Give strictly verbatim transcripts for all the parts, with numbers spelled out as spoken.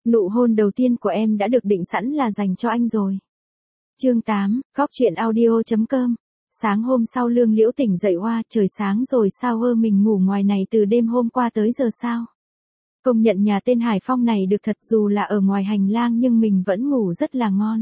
Nụ hôn đầu tiên của em đã được định sẵn là dành cho anh rồi. Chương tám, Góc truyện audio chấm com. Sáng hôm sau Lương Liễu tỉnh dậy oa, trời sáng rồi sao ơ, mình ngủ ngoài này từ đêm hôm qua tới giờ sao? Công nhận nhà tên Hải Phong này được thật, dù là ở ngoài hành lang nhưng mình vẫn ngủ rất là ngon.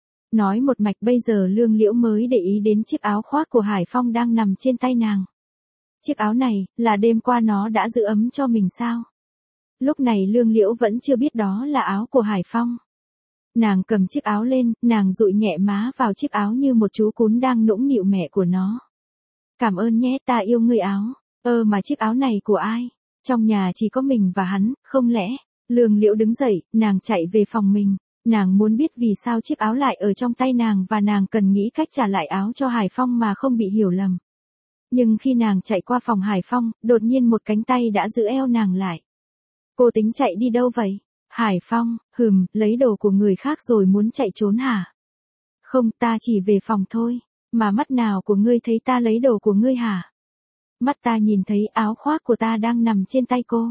Nói một mạch bây giờ Lương Liễu mới để ý đến chiếc áo khoác của Hải Phong đang nằm trên tay nàng. Chiếc áo này, là đêm qua nó đã giữ ấm cho mình sao? Lúc này Lương Liễu vẫn chưa biết đó là áo của Hải Phong. Nàng cầm chiếc áo lên, nàng dụi nhẹ má vào chiếc áo như một chú cún đang nũng nịu mẹ của nó. Cảm ơn nhé, ta yêu ngươi áo. Ơ mà chiếc áo này của ai? Trong nhà chỉ có mình và hắn, không lẽ? Lương Liễu đứng dậy, nàng chạy về phòng mình. Nàng muốn biết vì sao chiếc áo lại ở trong tay nàng và nàng cần nghĩ cách trả lại áo cho Hải Phong mà không bị hiểu lầm. Nhưng khi nàng chạy qua phòng Hải Phong, đột nhiên một cánh tay đã giữ eo nàng lại. Cô tính chạy đi đâu vậy? Hải Phong, hừm, lấy đồ của người khác rồi muốn chạy trốn hả? Không, ta chỉ về phòng thôi. Mà mắt nào của ngươi thấy ta lấy đồ của ngươi hả? Mắt ta nhìn thấy áo khoác của ta đang nằm trên tay cô.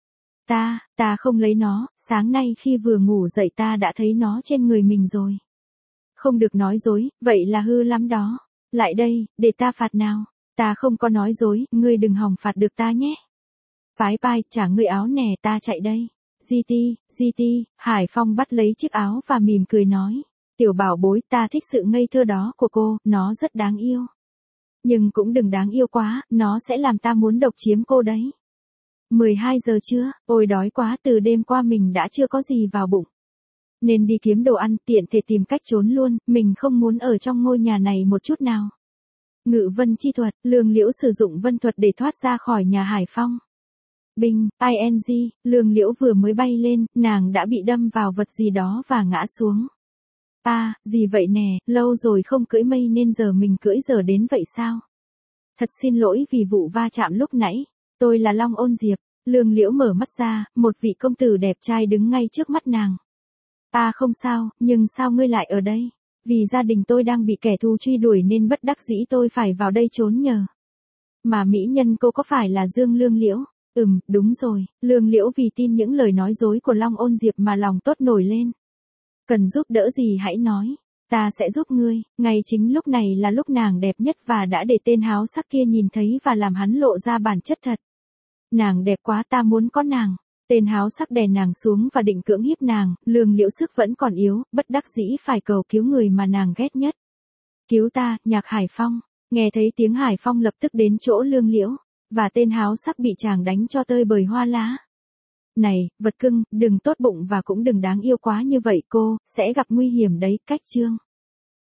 Ta, ta không lấy nó, sáng nay khi vừa ngủ dậy ta đã thấy nó trên người mình rồi. Không được nói dối, vậy là hư lắm đó. Lại đây, để ta phạt nào. Ta không có nói dối, ngươi đừng hòng phạt được ta nhé. Phái pai, trả ngươi áo nè, ta chạy đây. giê tê, giê tê, Hải Phong bắt lấy chiếc áo và mỉm cười nói. Tiểu bảo bối, ta thích sự ngây thơ đó của cô, nó rất đáng yêu. Nhưng cũng đừng đáng yêu quá, nó sẽ làm ta muốn độc chiếm cô đấy. mười hai giờ trưa, ôi đói quá, từ đêm qua mình đã chưa có gì vào bụng. Nên đi kiếm đồ ăn, tiện thể tìm cách trốn luôn, mình không muốn ở trong ngôi nhà này một chút nào. Ngự vân chi thuật, Lương Liễu sử dụng vân thuật để thoát ra khỏi nhà Hải Phong. Binh, ing, Lương Liễu vừa mới bay lên, nàng đã bị đâm vào vật gì đó và ngã xuống. À, gì vậy nè, lâu rồi không cưỡi mây nên giờ mình cưỡi giờ đến vậy sao? Thật xin lỗi vì vụ va chạm lúc nãy, tôi là Long Ôn Diệp. Lương Liễu mở mắt ra, một vị công tử đẹp trai đứng ngay trước mắt nàng. À không sao, nhưng sao ngươi lại ở đây? Vì gia đình tôi đang bị kẻ thù truy đuổi nên bất đắc dĩ tôi phải vào đây trốn nhờ. Mà mỹ nhân cô có phải là Dương Lương Liễu? Ừm, đúng rồi, Lương Liễu vì tin những lời nói dối của Long Ôn Diệp mà lòng tốt nổi lên. Cần giúp đỡ gì hãy nói, ta sẽ giúp ngươi. Ngay chính lúc này là lúc nàng đẹp nhất và đã để tên háo sắc kia nhìn thấy và làm hắn lộ ra bản chất thật. Nàng đẹp quá, ta muốn có nàng. Tên háo sắc đè nàng xuống và định cưỡng hiếp nàng, Lương Liễu sức vẫn còn yếu, bất đắc dĩ phải cầu cứu người mà nàng ghét nhất. Cứu ta, Nhạc Hải Phong. Nghe thấy tiếng Hải Phong lập tức đến chỗ Lương Liễu, và tên háo sắc bị chàng đánh cho tơi bời hoa lá. Này, vật cưng, đừng tốt bụng và cũng đừng đáng yêu quá như vậy cô, sẽ gặp nguy hiểm đấy, cách chương.